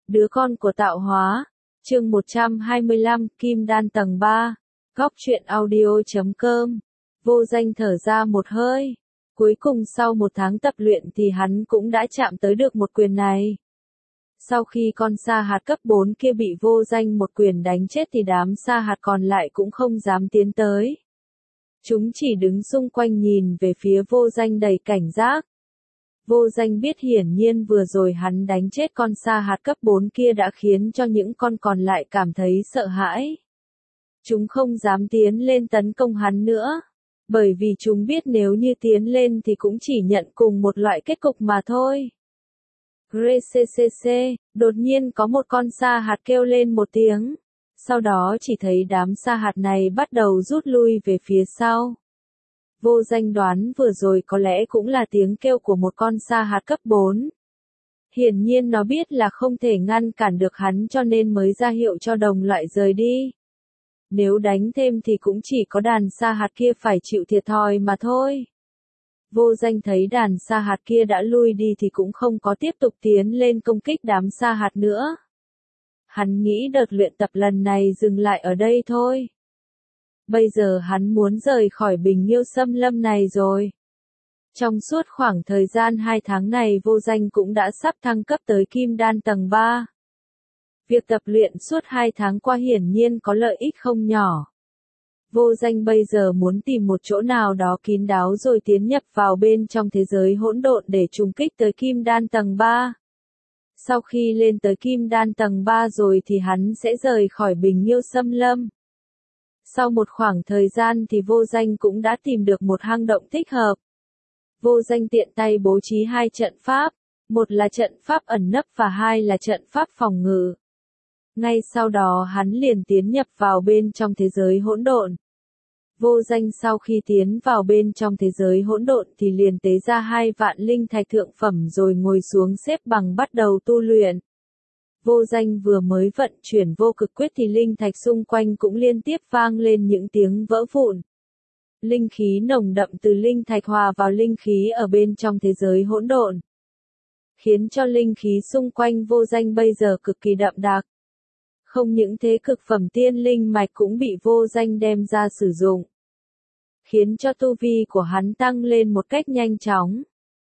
Đứa con của tạo hóa. Chương 125, Kim Đan tầng 3. Góc truyện audio.com. Vô Danh thở ra một hơi. Cuối cùng sau một tháng tập luyện thì hắn cũng đã chạm tới được một quyền này. Sau khi con sa hạt cấp 4 kia bị Vô Danh một quyền đánh chết thì đám sa hạt còn lại cũng không dám tiến tới. Chúng chỉ đứng xung quanh nhìn về phía Vô Danh đầy cảnh giác. Vô Danh biết hiển nhiên vừa rồi hắn đánh chết con sa hạt cấp 4 kia đã khiến cho những con còn lại cảm thấy sợ hãi. Chúng không dám tiến lên tấn công hắn nữa, bởi vì chúng biết nếu như tiến lên thì cũng chỉ nhận cùng một loại kết cục mà thôi. Grccc, đột nhiên có một con sa hạt kêu lên một tiếng, sau đó chỉ thấy đám sa hạt này bắt đầu rút lui về phía sau. Vô Danh đoán vừa rồi có lẽ cũng là tiếng kêu của một con sa hạt cấp 4. Hiển nhiên nó biết là không thể ngăn cản được hắn cho nên mới ra hiệu cho đồng loại rời đi. Nếu đánh thêm thì cũng chỉ có đàn sa hạt kia phải chịu thiệt thòi mà thôi. Vô Danh thấy đàn sa hạt kia đã lui đi thì cũng không có tiếp tục tiến lên công kích đám sa hạt nữa. Hắn nghĩ đợt luyện tập lần này dừng lại ở đây thôi. Bây giờ hắn muốn rời khỏi Bình Nghiêu Xâm Lâm này rồi. Trong suốt khoảng thời gian 2 tháng này Vô Danh cũng đã sắp thăng cấp tới Kim Đan tầng 3. Việc tập luyện suốt 2 tháng qua hiển nhiên có lợi ích không nhỏ. Vô Danh bây giờ muốn tìm một chỗ nào đó kín đáo rồi tiến nhập vào bên trong thế giới hỗn độn để trùng kích tới Kim Đan tầng 3. Sau khi lên tới Kim Đan tầng 3 rồi thì hắn sẽ rời khỏi Bình Nghiêu Xâm Lâm. Sau một khoảng thời gian thì Vô Danh cũng đã tìm được một hang động thích hợp. Vô Danh tiện tay bố trí 2 trận pháp, một là trận pháp ẩn nấp và 2 là trận pháp phòng ngự. Ngay sau đó hắn liền tiến nhập vào bên trong thế giới hỗn độn. Vô Danh sau khi tiến vào bên trong thế giới hỗn độn thì liền tế ra 2 vạn linh thạch thượng phẩm rồi ngồi xuống xếp bằng bắt đầu tu luyện. Vô Danh vừa mới vận chuyển vô cực quyết thì linh thạch xung quanh cũng liên tiếp vang lên những tiếng vỡ vụn. Linh khí nồng đậm từ linh thạch hòa vào linh khí ở bên trong thế giới hỗn độn, khiến cho linh khí xung quanh Vô Danh bây giờ cực kỳ đậm đặc. Không những thế cực phẩm tiên linh mạch cũng bị Vô Danh đem ra sử dụng, khiến cho tu vi của hắn tăng lên một cách nhanh chóng.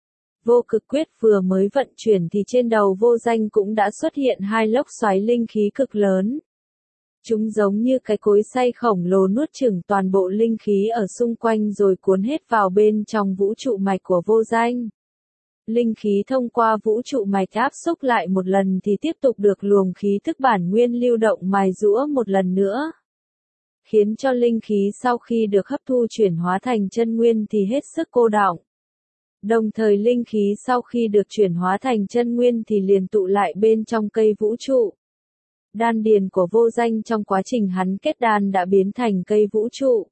Vô cực quyết vừa mới vận chuyển thì trên đầu Vô Danh cũng đã xuất hiện 2 lốc xoáy linh khí cực lớn. Chúng giống như cái cối xay khổng lồ nuốt chửng toàn bộ linh khí ở xung quanh rồi cuốn hết vào bên trong vũ trụ mạch của Vô Danh. Linh khí thông qua vũ trụ mạch áp xúc lại một lần thì tiếp tục được luồng khí tức bản nguyên lưu động mài giũa một lần nữa, khiến cho linh khí sau khi được hấp thu chuyển hóa thành chân nguyên thì hết sức cô đọng. Đồng thời linh khí sau khi được chuyển hóa thành chân nguyên thì liền tụ lại bên trong cây vũ trụ. Đan điền của Vô Danh trong quá trình hắn kết đan đã biến thành cây vũ trụ.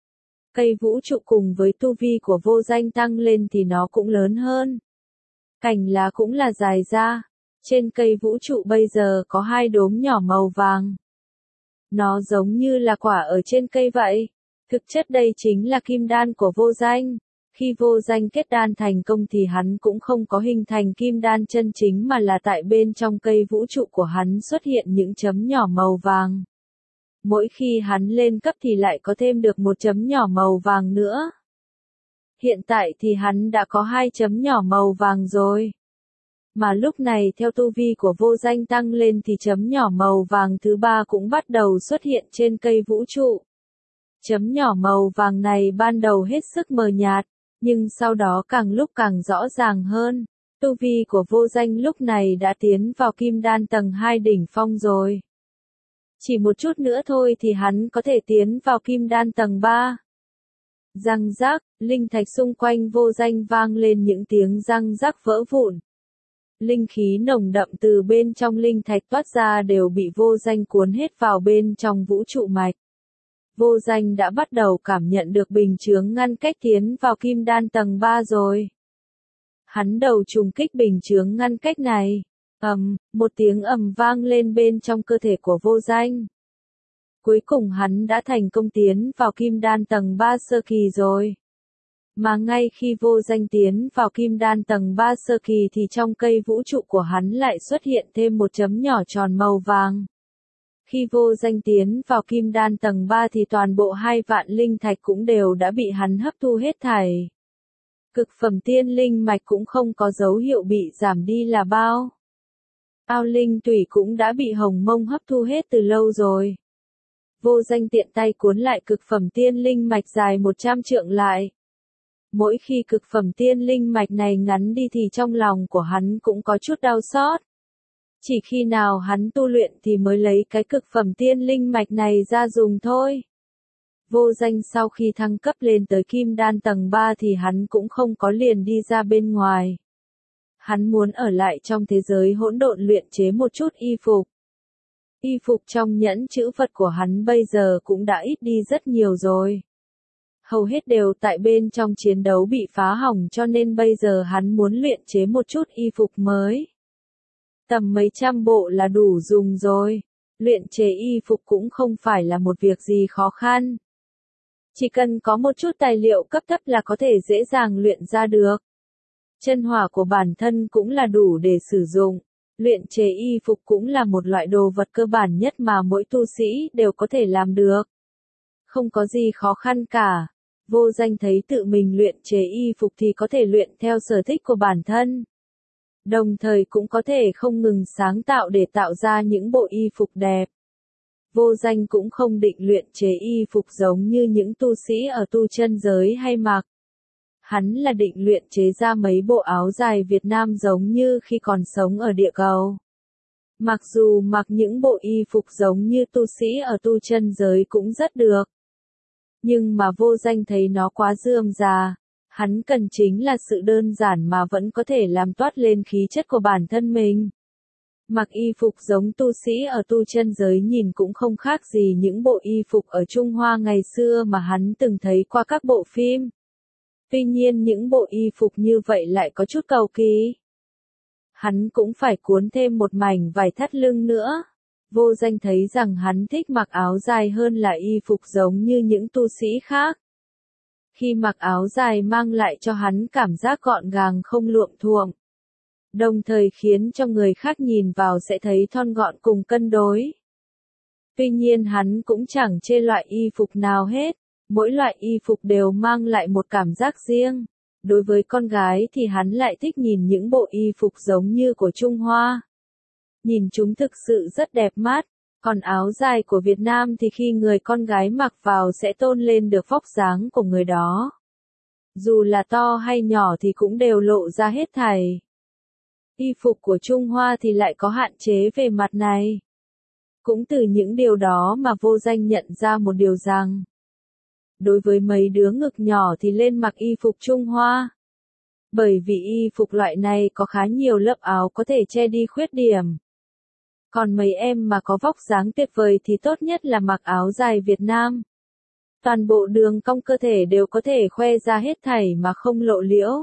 Cây vũ trụ cùng với tu vi của Vô Danh tăng lên thì nó cũng lớn hơn. Cành lá cũng là dài ra. Trên cây vũ trụ bây giờ có 2 đốm nhỏ màu vàng. Nó giống như là quả ở trên cây vậy. Thực chất đây chính là kim đan của Vô Danh. Khi Vô Danh kết đan thành công thì hắn cũng không có hình thành kim đan chân chính mà là tại bên trong cây vũ trụ của hắn xuất hiện những chấm nhỏ màu vàng. Mỗi khi hắn lên cấp thì lại có thêm được một chấm nhỏ màu vàng nữa. Hiện tại thì hắn đã có 2 chấm nhỏ màu vàng rồi. Mà lúc này theo tu vi của Vô Danh tăng lên thì chấm nhỏ màu vàng thứ 3 cũng bắt đầu xuất hiện trên cây vũ trụ. Chấm nhỏ màu vàng này ban đầu hết sức mờ nhạt, nhưng sau đó càng lúc càng rõ ràng hơn. Tu vi của Vô Danh lúc này đã tiến vào Kim Đan tầng 2 đỉnh phong rồi. Chỉ một chút nữa thôi thì hắn có thể tiến vào Kim Đan tầng 3. Răng rác, linh thạch xung quanh Vô Danh vang lên những tiếng răng rác vỡ vụn. Linh khí nồng đậm từ bên trong linh thạch toát ra đều bị Vô Danh cuốn hết vào bên trong vũ trụ mạch. Vô Danh đã bắt đầu cảm nhận được bình chướng ngăn cách tiến vào Kim Đan tầng 3 rồi. Hắn đầu trùng kích bình chướng ngăn cách này. Một tiếng ầm vang lên bên trong cơ thể của Vô Danh. Cuối cùng hắn đã thành công tiến vào Kim Đan tầng 3 sơ kỳ rồi. Mà ngay khi vô danh tiến vào kim đan tầng 3 sơ kỳ thì trong cây vũ trụ của hắn lại xuất hiện thêm một chấm nhỏ tròn màu vàng. Khi vô danh tiến vào kim đan tầng 3 thì toàn bộ 2 vạn linh thạch cũng đều đã bị hắn hấp thu hết thảy. Cực phẩm tiên linh mạch cũng không có dấu hiệu bị giảm đi là bao. Ao linh tủy cũng đã bị hồng mông hấp thu hết từ lâu rồi. Vô danh tiện tay cuốn lại cực phẩm tiên linh mạch dài 100 trượng lại. Mỗi khi cực phẩm tiên linh mạch này ngắn đi thì trong lòng của hắn cũng có chút đau xót. Chỉ khi nào hắn tu luyện thì mới lấy cái cực phẩm tiên linh mạch này ra dùng thôi. Vô danh sau khi thăng cấp lên tới kim đan tầng 3 thì hắn cũng không có liền đi ra bên ngoài. Hắn muốn ở lại trong thế giới hỗn độn luyện chế một chút y phục. Y phục trong nhẫn chữ vật của hắn bây giờ cũng đã ít đi rất nhiều rồi. Hầu hết đều tại bên trong chiến đấu bị phá hỏng cho nên bây giờ hắn muốn luyện chế một chút y phục mới. Tầm mấy trăm bộ là đủ dùng rồi. Luyện chế y phục cũng không phải là một việc gì khó khăn. Chỉ cần có một chút tài liệu cấp thấp là có thể dễ dàng luyện ra được. Chân hỏa của bản thân cũng là đủ để sử dụng. Luyện chế y phục cũng là một loại đồ vật cơ bản nhất mà mỗi tu sĩ đều có thể làm được. Không có gì khó khăn cả. Vô danh thấy tự mình luyện chế y phục thì có thể luyện theo sở thích của bản thân. Đồng thời cũng có thể không ngừng sáng tạo để tạo ra những bộ y phục đẹp. Vô danh cũng không định luyện chế y phục giống như những tu sĩ ở tu chân giới hay mặc. Hắn là định luyện chế ra mấy bộ áo dài Việt Nam giống như khi còn sống ở địa cầu. Mặc dù mặc những bộ y phục giống như tu sĩ ở tu chân giới cũng rất được. Nhưng mà vô danh thấy nó quá rườm rà. Hắn cần chính là sự đơn giản mà vẫn có thể làm toát lên khí chất của bản thân mình. Mặc y phục giống tu sĩ ở tu chân giới nhìn cũng không khác gì những bộ y phục ở Trung Hoa ngày xưa mà hắn từng thấy qua các bộ phim. Tuy nhiên những bộ y phục như vậy lại có chút cầu kỳ. Hắn cũng phải cuốn thêm một mảnh vải thắt lưng nữa. Vô danh thấy rằng hắn thích mặc áo dài hơn là y phục giống như những tu sĩ khác. Khi mặc áo dài mang lại cho hắn cảm giác gọn gàng không luộm thuộm. Đồng thời khiến cho người khác nhìn vào sẽ thấy thon gọn cùng cân đối. Tuy nhiên hắn cũng chẳng chê loại y phục nào hết. Mỗi loại y phục đều mang lại một cảm giác riêng. Đối với con gái thì hắn lại thích nhìn những bộ y phục giống như của Trung Hoa. Nhìn chúng thực sự rất đẹp mắt. Còn áo dài của Việt Nam thì khi người con gái mặc vào sẽ tôn lên được vóc dáng của người đó. Dù là to hay nhỏ thì cũng đều lộ ra hết thảy. Y phục của Trung Hoa thì lại có hạn chế về mặt này. Cũng từ những điều đó mà vô danh nhận ra một điều rằng. Đối với mấy đứa ngực nhỏ thì lên mặc y phục Trung Hoa. Bởi vì y phục loại này có khá nhiều lớp áo có thể che đi khuyết điểm. Còn mấy em mà có vóc dáng tuyệt vời thì tốt nhất là mặc áo dài Việt Nam. Toàn bộ đường cong cơ thể đều có thể khoe ra hết thảy mà không lộ liễu.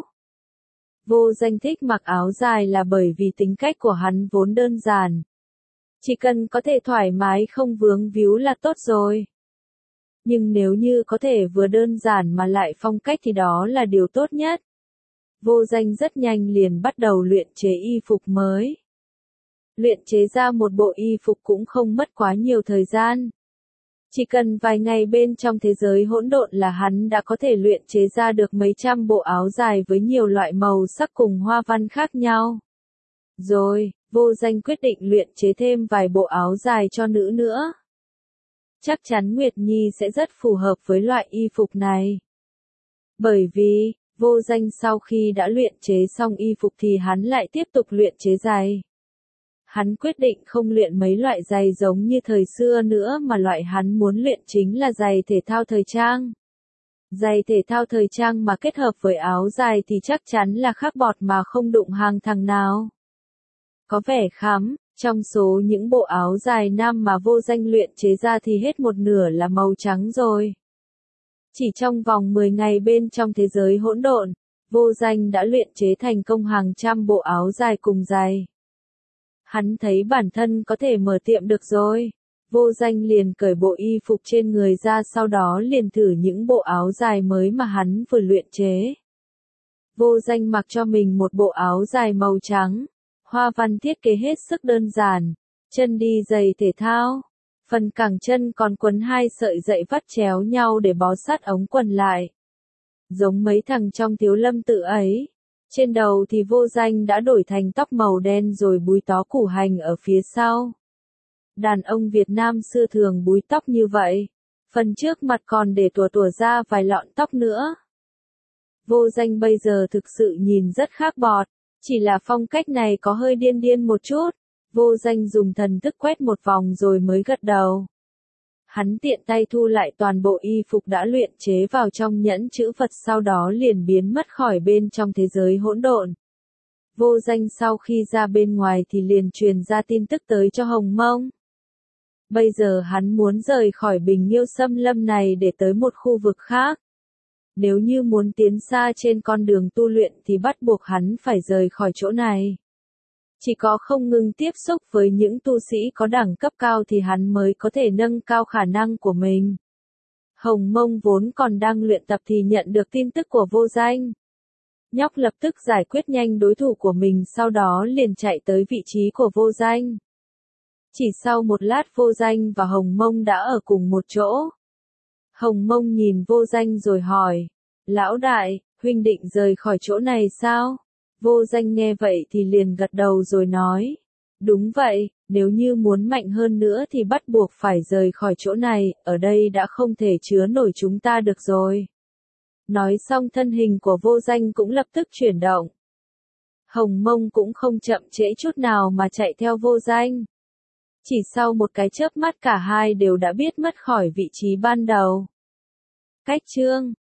Vô danh thích mặc áo dài là bởi vì tính cách của hắn vốn đơn giản. Chỉ cần có thể thoải mái không vướng víu là tốt rồi. Nhưng nếu như có thể vừa đơn giản mà lại phong cách thì đó là điều tốt nhất. Vô danh rất nhanh liền bắt đầu luyện chế y phục mới. Luyện chế ra một bộ y phục cũng không mất quá nhiều thời gian. Chỉ cần vài ngày bên trong thế giới hỗn độn là hắn đã có thể luyện chế ra được mấy trăm bộ áo dài với nhiều loại màu sắc cùng hoa văn khác nhau. Rồi, vô danh quyết định luyện chế thêm vài bộ áo dài cho nữ nữa. Chắc chắn Nguyệt Nhi sẽ rất phù hợp với loại y phục này. Bởi vì, vô danh sau khi đã luyện chế xong y phục thì hắn lại tiếp tục luyện chế giày. Hắn quyết định không luyện mấy loại giày giống như thời xưa nữa mà loại hắn muốn luyện chính là giày thể thao thời trang. Giày thể thao thời trang mà kết hợp với áo dài thì chắc chắn là khác bọt mà không đụng hàng thằng nào. Có vẻ khắm, trong số những bộ áo dài nam mà vô danh luyện chế ra thì hết một nửa là màu trắng rồi. Chỉ trong vòng 10 ngày bên trong thế giới hỗn độn, vô danh đã luyện chế thành công hàng trăm bộ áo dài cùng giày. Hắn thấy bản thân có thể mở tiệm được rồi. Vô Danh liền cởi bộ y phục trên người ra, sau đó liền thử những bộ áo dài mới mà hắn vừa luyện chế. Vô Danh mặc cho mình một bộ áo dài màu trắng, hoa văn thiết kế hết sức đơn giản, chân đi giày thể thao, phần cẳng chân còn quấn 2 sợi dây vắt chéo nhau để bó sát ống quần lại. Giống mấy thằng trong Thiếu Lâm Tự ấy. Trên đầu thì Vô Danh đã đổi thành tóc màu đen rồi búi tó củ hành ở phía sau. Đàn ông Việt Nam xưa thường búi tóc như vậy, phần trước mặt còn để tủa ra vài lọn tóc nữa. Vô Danh bây giờ thực sự nhìn rất khác bọt, chỉ là phong cách này có hơi điên điên một chút. Vô Danh dùng thần thức quét một vòng rồi mới gật đầu. Hắn tiện tay thu lại toàn bộ y phục đã luyện chế vào trong nhẫn chữ vật, sau đó liền biến mất khỏi bên trong thế giới hỗn độn. Vô Danh sau khi ra bên ngoài thì liền truyền ra tin tức tới cho Hồng Mông. Bây giờ hắn muốn rời khỏi Bình Yêu Xâm Lâm này để tới một khu vực khác. Nếu như muốn tiến xa trên con đường tu luyện thì bắt buộc hắn phải rời khỏi chỗ này. Chỉ có không ngừng tiếp xúc với những tu sĩ có đẳng cấp cao thì hắn mới có thể nâng cao khả năng của mình. Hồng Mông vốn còn đang luyện tập thì nhận được tin tức của Vô Danh. Nhóc lập tức giải quyết nhanh đối thủ của mình, sau đó liền chạy tới vị trí của Vô Danh. Chỉ sau một lát Vô Danh và Hồng Mông đã ở cùng một chỗ. Hồng Mông nhìn Vô Danh rồi hỏi, lão đại, huynh định rời khỏi chỗ này sao? Vô Danh nghe vậy thì liền gật đầu rồi nói, đúng vậy, nếu như muốn mạnh hơn nữa thì bắt buộc phải rời khỏi chỗ này, ở đây đã không thể chứa nổi chúng ta được rồi. Nói xong thân hình của Vô Danh cũng lập tức chuyển động. Hồng Mông cũng không chậm trễ chút nào mà chạy theo Vô Danh. Chỉ sau một cái chớp mắt cả hai đều đã biết mất khỏi vị trí ban đầu. Cách chương